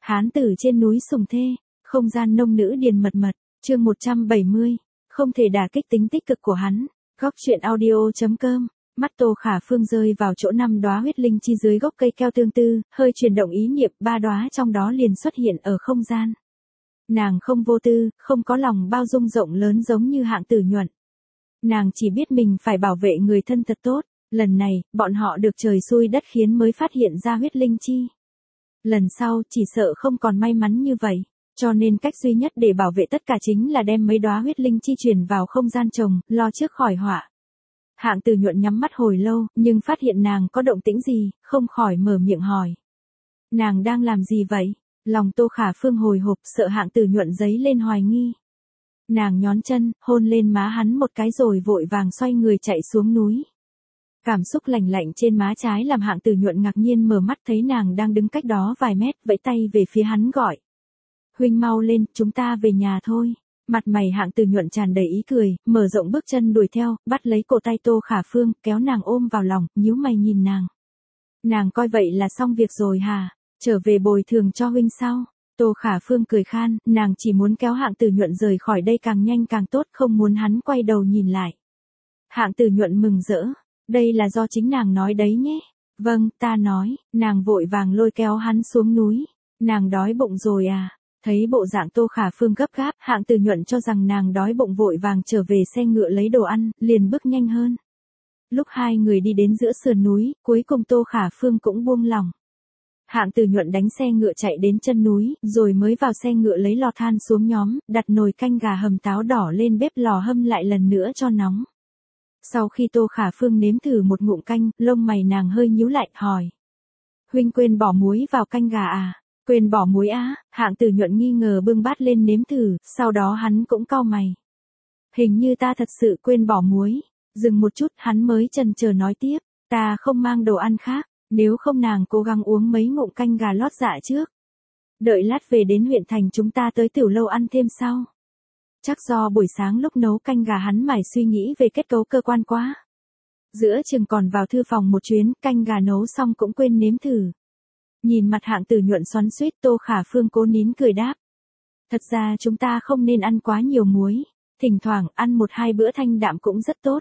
Hán tử trên núi Sùng Thê, không gian nông nữ điền mật mật, chương 170, không thể đả kích tính tích cực của hắn. Góc truyện audio.com. Mắt Tô Khả Phương rơi vào chỗ 5 đóa huyết linh chi dưới gốc cây keo tương tư, hơi chuyển động ý niệm, 3 đóa trong đó liền xuất hiện ở không gian. Nàng không vô tư, không có lòng bao dung rộng lớn giống như Hạng Tử Nhuận. Nàng chỉ biết mình phải bảo vệ người thân thật tốt, lần này, bọn họ được trời xui đất khiến mới phát hiện ra huyết linh chi. Lần sau, chỉ sợ không còn may mắn như vậy, cho nên cách duy nhất để bảo vệ tất cả chính là đem mấy đóa huyết linh chi truyền vào không gian trồng, lo trước khỏi họa. Hạng Tử Nhuận nhắm mắt hồi lâu, nhưng phát hiện nàng có động tĩnh gì, không khỏi mở miệng hỏi. Nàng đang làm gì vậy? Lòng Tô Khả Phương hồi hộp, sợ Hạng Tử Nhuận dấy lên hoài nghi. Nàng nhón chân, hôn lên má hắn một cái rồi vội vàng xoay người chạy xuống núi. Cảm xúc lạnh lạnh trên má trái làm Hạng Tử Nhuận ngạc nhiên mở mắt thấy nàng đang đứng cách đó vài mét, vẫy tay về phía hắn gọi. Huynh mau lên, chúng ta về nhà thôi. Mặt mày Hạng Tử Nhuận tràn đầy ý cười, mở rộng bước chân đuổi theo, bắt lấy cổ tay Tô Khả Phương, kéo nàng ôm vào lòng, nhíu mày nhìn nàng. Nàng coi vậy là xong việc rồi hả? Trở về bồi thường cho huynh sao? Tô Khả Phương cười khan, nàng chỉ muốn kéo Hạng Tử Nhuận rời khỏi đây càng nhanh càng tốt, không muốn hắn quay đầu nhìn lại. Hạng Tử Nhuận mừng rỡ, đây là do chính nàng nói đấy nhé. Vâng, ta nói, nàng vội vàng lôi kéo hắn xuống núi. Nàng đói bụng rồi à? Thấy bộ dạng Tô Khả Phương gấp gáp, Hạng Tử Nhuận cho rằng nàng đói bụng vội vàng trở về xe ngựa lấy đồ ăn, liền bước nhanh hơn. Lúc hai người đi đến giữa sườn núi, cuối cùng Tô Khả Phương cũng buông lòng. Hạng Tử Nhuận đánh xe ngựa chạy đến chân núi, rồi mới vào xe ngựa lấy lò than xuống nhóm, đặt nồi canh gà hầm táo đỏ lên bếp lò hâm lại lần nữa cho nóng. Sau khi Tô Khả Phương nếm thử một ngụm canh, lông mày nàng hơi nhíu lại, hỏi. Huynh quên bỏ muối vào canh gà à? Quên bỏ muối á? Hạng Tử Nhuận nghi ngờ bưng bát lên nếm thử, sau đó hắn cũng cau mày. Hình như ta thật sự quên bỏ muối. Dừng một chút hắn mới chần chờ nói tiếp, ta không mang đồ ăn khác, nếu không nàng cố gắng uống mấy ngụm canh gà lót dạ trước. Đợi lát về đến huyện thành chúng ta tới tiểu lâu ăn thêm sau. Chắc do buổi sáng lúc nấu canh gà hắn mải suy nghĩ về kết cấu cơ quan quá. Giữa chừng còn vào thư phòng một chuyến, canh gà nấu xong cũng quên nếm thử. Nhìn mặt Hạng Tử Nhuận xoắn xuýt, Tô Khả Phương cố nín cười đáp. Thật ra chúng ta không nên ăn quá nhiều muối, thỉnh thoảng ăn 1-2 bữa thanh đạm cũng rất tốt.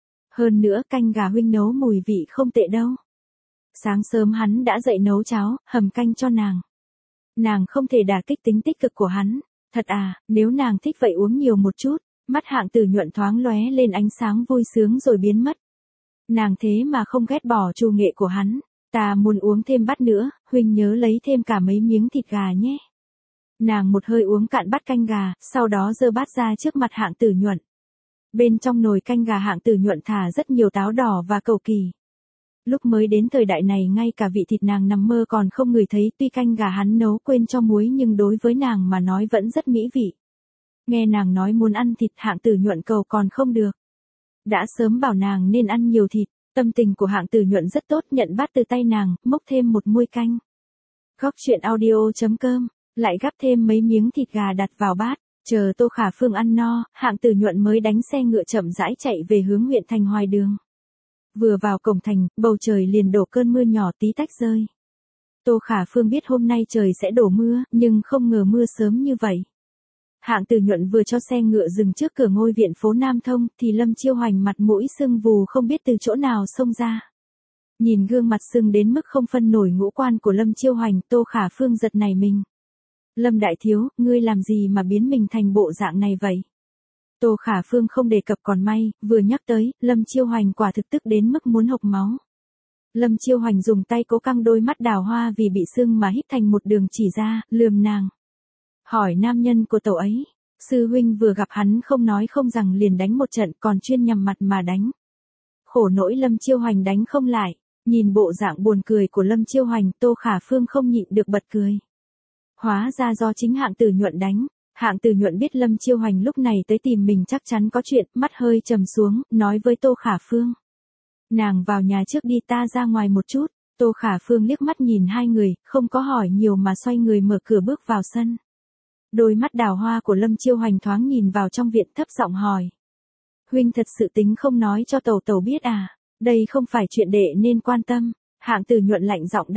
Hơn nữa canh gà huynh nấu mùi vị không tệ đâu. Sáng sớm hắn đã dậy nấu cháo, hầm canh cho nàng. Nàng không thể đả kích tính tích cực của hắn. Thật à, nếu nàng thích vậy uống nhiều một chút. Mắt Hạng Tử Nhuận thoáng lóe lên ánh sáng vui sướng rồi biến mất. Nàng thế mà không ghét bỏ trù nghệ của hắn. Ta muốn uống thêm bát nữa, huynh nhớ lấy thêm cả mấy miếng thịt gà nhé. Nàng một hơi uống cạn bát canh gà, sau đó giơ bát ra trước mặt Hạng Tử Nhuận. Bên trong nồi canh gà Hạng Tử Nhuận thả rất nhiều táo đỏ và cầu kỳ. Lúc mới đến thời đại này ngay cả vị thịt nàng nằm mơ còn không ngửi thấy, tuy canh gà hắn nấu quên cho muối nhưng đối với nàng mà nói vẫn rất mỹ vị. Nghe nàng nói muốn ăn thịt, Hạng Tử Nhuận cầu còn không được. Đã sớm bảo nàng nên ăn nhiều thịt, tâm tình của Hạng Tử Nhuận rất tốt, nhận bát từ tay nàng, múc thêm một muôi canh. Góc truyện audio.com, lại gắp thêm mấy miếng thịt gà đặt vào bát, chờ Tô Khả Phương ăn no, Hạng Tử Nhuận mới đánh xe ngựa chậm rãi chạy về hướng huyện thành Hoài Đường. Vừa vào cổng thành, bầu trời liền đổ cơn mưa nhỏ tí tách rơi. Tô Khả Phương biết hôm nay trời sẽ đổ mưa, nhưng không ngờ mưa sớm như vậy. Hạng Tử Nhuận vừa cho xe ngựa dừng trước cửa ngôi viện phố Nam Thông, thì Lâm Chiêu Hoành mặt mũi sưng vù không biết từ chỗ nào xông ra. Nhìn gương mặt sưng đến mức không phân nổi ngũ quan của Lâm Chiêu Hoành, Tô Khả Phương giật nảy mình. Lâm đại thiếu, ngươi làm gì mà biến mình thành bộ dạng này vậy? Tô Khả Phương không đề cập còn may, vừa nhắc tới, Lâm Chiêu Hoành quả thực tức đến mức muốn hộc máu. Lâm Chiêu Hoành dùng tay cố căng đôi mắt đào hoa vì bị sưng mà híp thành một đường chỉ ra, lườm nàng. Hỏi nam nhân của tàu ấy, sư huynh vừa gặp hắn không nói không rằng liền đánh một trận còn chuyên nhằm mặt mà đánh. Khổ nỗi Lâm Chiêu Hoành đánh không lại, nhìn bộ dạng buồn cười của Lâm Chiêu Hoành, Tô Khả Phương không nhịn được bật cười. Hóa ra do chính Hạng Tử Nhuận đánh. Hạng Tử Nhuận biết Lâm Chiêu Hoành lúc này tới tìm mình chắc chắn có chuyện, mắt hơi trầm xuống, nói với Tô Khả Phương. Nàng vào nhà trước đi, ta ra ngoài một chút. Tô Khả Phương liếc mắt nhìn hai người, không có hỏi nhiều mà xoay người mở cửa bước vào sân. Đôi mắt đào hoa của Lâm Chiêu Hoành thoáng nhìn vào trong viện, thấp giọng hỏi. Huynh thật sự tính không nói cho tàu biết à? Đây không phải chuyện đệ nên quan tâm. Hạng Tử Nhuận lạnh giọng đáp.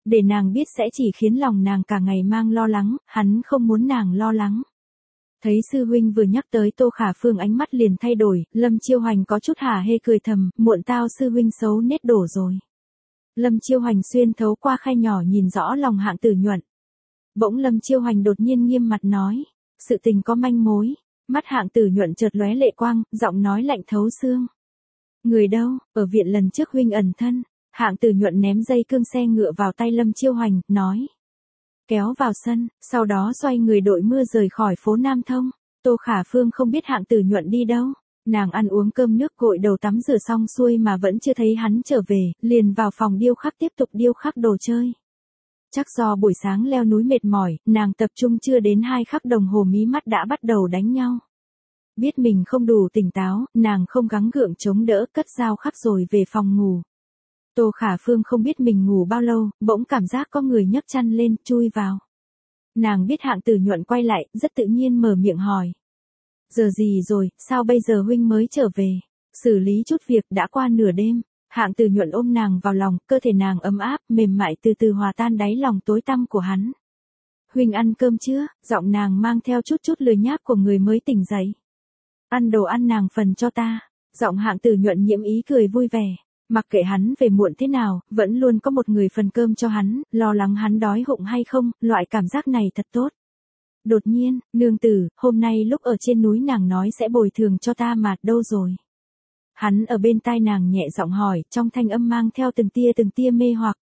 Để nàng biết sẽ chỉ khiến lòng nàng cả ngày mang lo lắng, hắn không muốn nàng lo lắng. Thấy sư huynh vừa nhắc tới Tô Khả Phương ánh mắt liền thay đổi, Lâm Chiêu Hoành có chút hả hê cười thầm, muộn tao sư huynh xấu nết đổ rồi. Lâm Chiêu Hoành xuyên thấu qua khay nhỏ nhìn rõ lòng Hạng Tử Nhuận. Bỗng Lâm Chiêu Hoành đột nhiên nghiêm mặt nói, sự tình có manh mối. Mắt Hạng Tử Nhuận chợt lóe lệ quang, giọng nói lạnh thấu xương. Người đâu, ở viện lần trước huynh ẩn thân. Hạng Tử Nhuận ném dây cương xe ngựa vào tay Lâm Chiêu Hoành, nói. Kéo vào sân, sau đó xoay người đội mưa rời khỏi phố Nam Thông. Tô Khả Phương không biết Hạng Tử Nhuận đi đâu. Nàng ăn uống cơm nước gội đầu tắm rửa xong xuôi mà vẫn chưa thấy hắn trở về, liền vào phòng điêu khắc tiếp tục điêu khắc đồ chơi. Chắc do buổi sáng leo núi mệt mỏi, nàng tập trung chưa đến 2 khắc đồng hồ mí mắt đã bắt đầu đánh nhau. Biết mình không đủ tỉnh táo, nàng không gắng gượng chống đỡ cất dao khắc rồi về phòng ngủ. Tô Khả Phương không biết mình ngủ bao lâu, bỗng cảm giác có người nhấc chăn lên, chui vào. Nàng biết Hạng Tử Nhuận quay lại, rất tự nhiên mở miệng hỏi. Giờ gì rồi, sao bây giờ huynh mới trở về? Xử lý chút việc đã qua nửa đêm. Hạng Tử Nhuận ôm nàng vào lòng, cơ thể nàng ấm áp, mềm mại từ từ hòa tan đáy lòng tối tăm của hắn. Huynh ăn cơm chưa? Giọng nàng mang theo chút lười nhác của người mới tỉnh dậy. Ăn đồ ăn nàng phần cho ta. Giọng Hạng Tử Nhuận nhiễm ý cười vui vẻ. Mặc kệ hắn về muộn thế nào, vẫn luôn có một người phần cơm cho hắn, lo lắng hắn đói bụng hay không, loại cảm giác này thật tốt. Đột nhiên, nương tử, hôm nay lúc ở trên núi nàng nói sẽ bồi thường cho ta mà đâu rồi? Hắn ở bên tai nàng nhẹ giọng hỏi, trong thanh âm mang theo từng tia mê hoặc.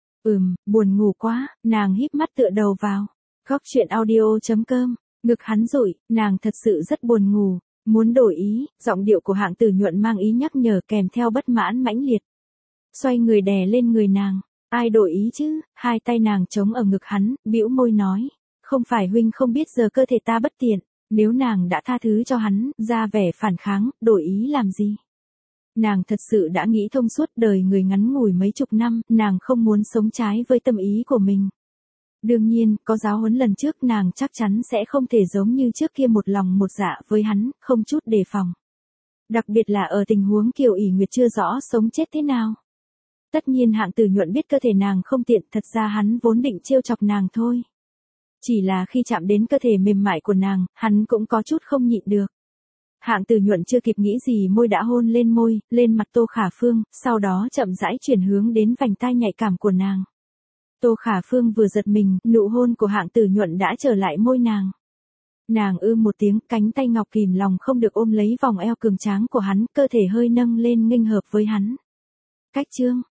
Buồn ngủ quá, nàng híp mắt tựa đầu vào. Góc truyện audio.com, ngực hắn rụi, nàng thật sự rất buồn ngủ. Muốn đổi ý, giọng điệu của Hạng Tử Nhuận mang ý nhắc nhở kèm theo bất mãn mãnh liệt. Xoay người đè lên người nàng, ai đổi ý chứ? Hai tay nàng chống ở ngực hắn, bĩu môi nói. Không phải huynh không biết giờ cơ thể ta bất tiện, nếu nàng đã tha thứ cho hắn, ra vẻ phản kháng, đổi ý làm gì? Nàng thật sự đã nghĩ thông suốt đời người ngắn ngủi mấy chục năm, nàng không muốn sống trái với tâm ý của mình. Đương nhiên, có giáo huấn lần trước nàng chắc chắn sẽ không thể giống như trước kia một lòng một dạ với hắn, không chút đề phòng. Đặc biệt là ở tình huống Kiều ỷ Nguyệt chưa rõ sống chết thế nào. Tất nhiên Hạng Tử Nhuận biết cơ thể nàng không tiện, thật ra hắn vốn định trêu chọc nàng thôi. Chỉ là khi chạm đến cơ thể mềm mại của nàng, hắn cũng có chút không nhịn được. Hạng Tử Nhuận chưa kịp nghĩ gì môi đã hôn lên môi, lên mặt Tô Khả Phương, sau đó chậm rãi chuyển hướng đến vành tai nhạy cảm của nàng. Tô Khả Phương vừa giật mình, nụ hôn của Hạng Tử Nhuận đã trở lại môi nàng. Nàng một tiếng, cánh tay ngọc kìm lòng không được ôm lấy vòng eo cường tráng của hắn, cơ thể hơi nâng lên nghênh hợp với hắn. Cách chương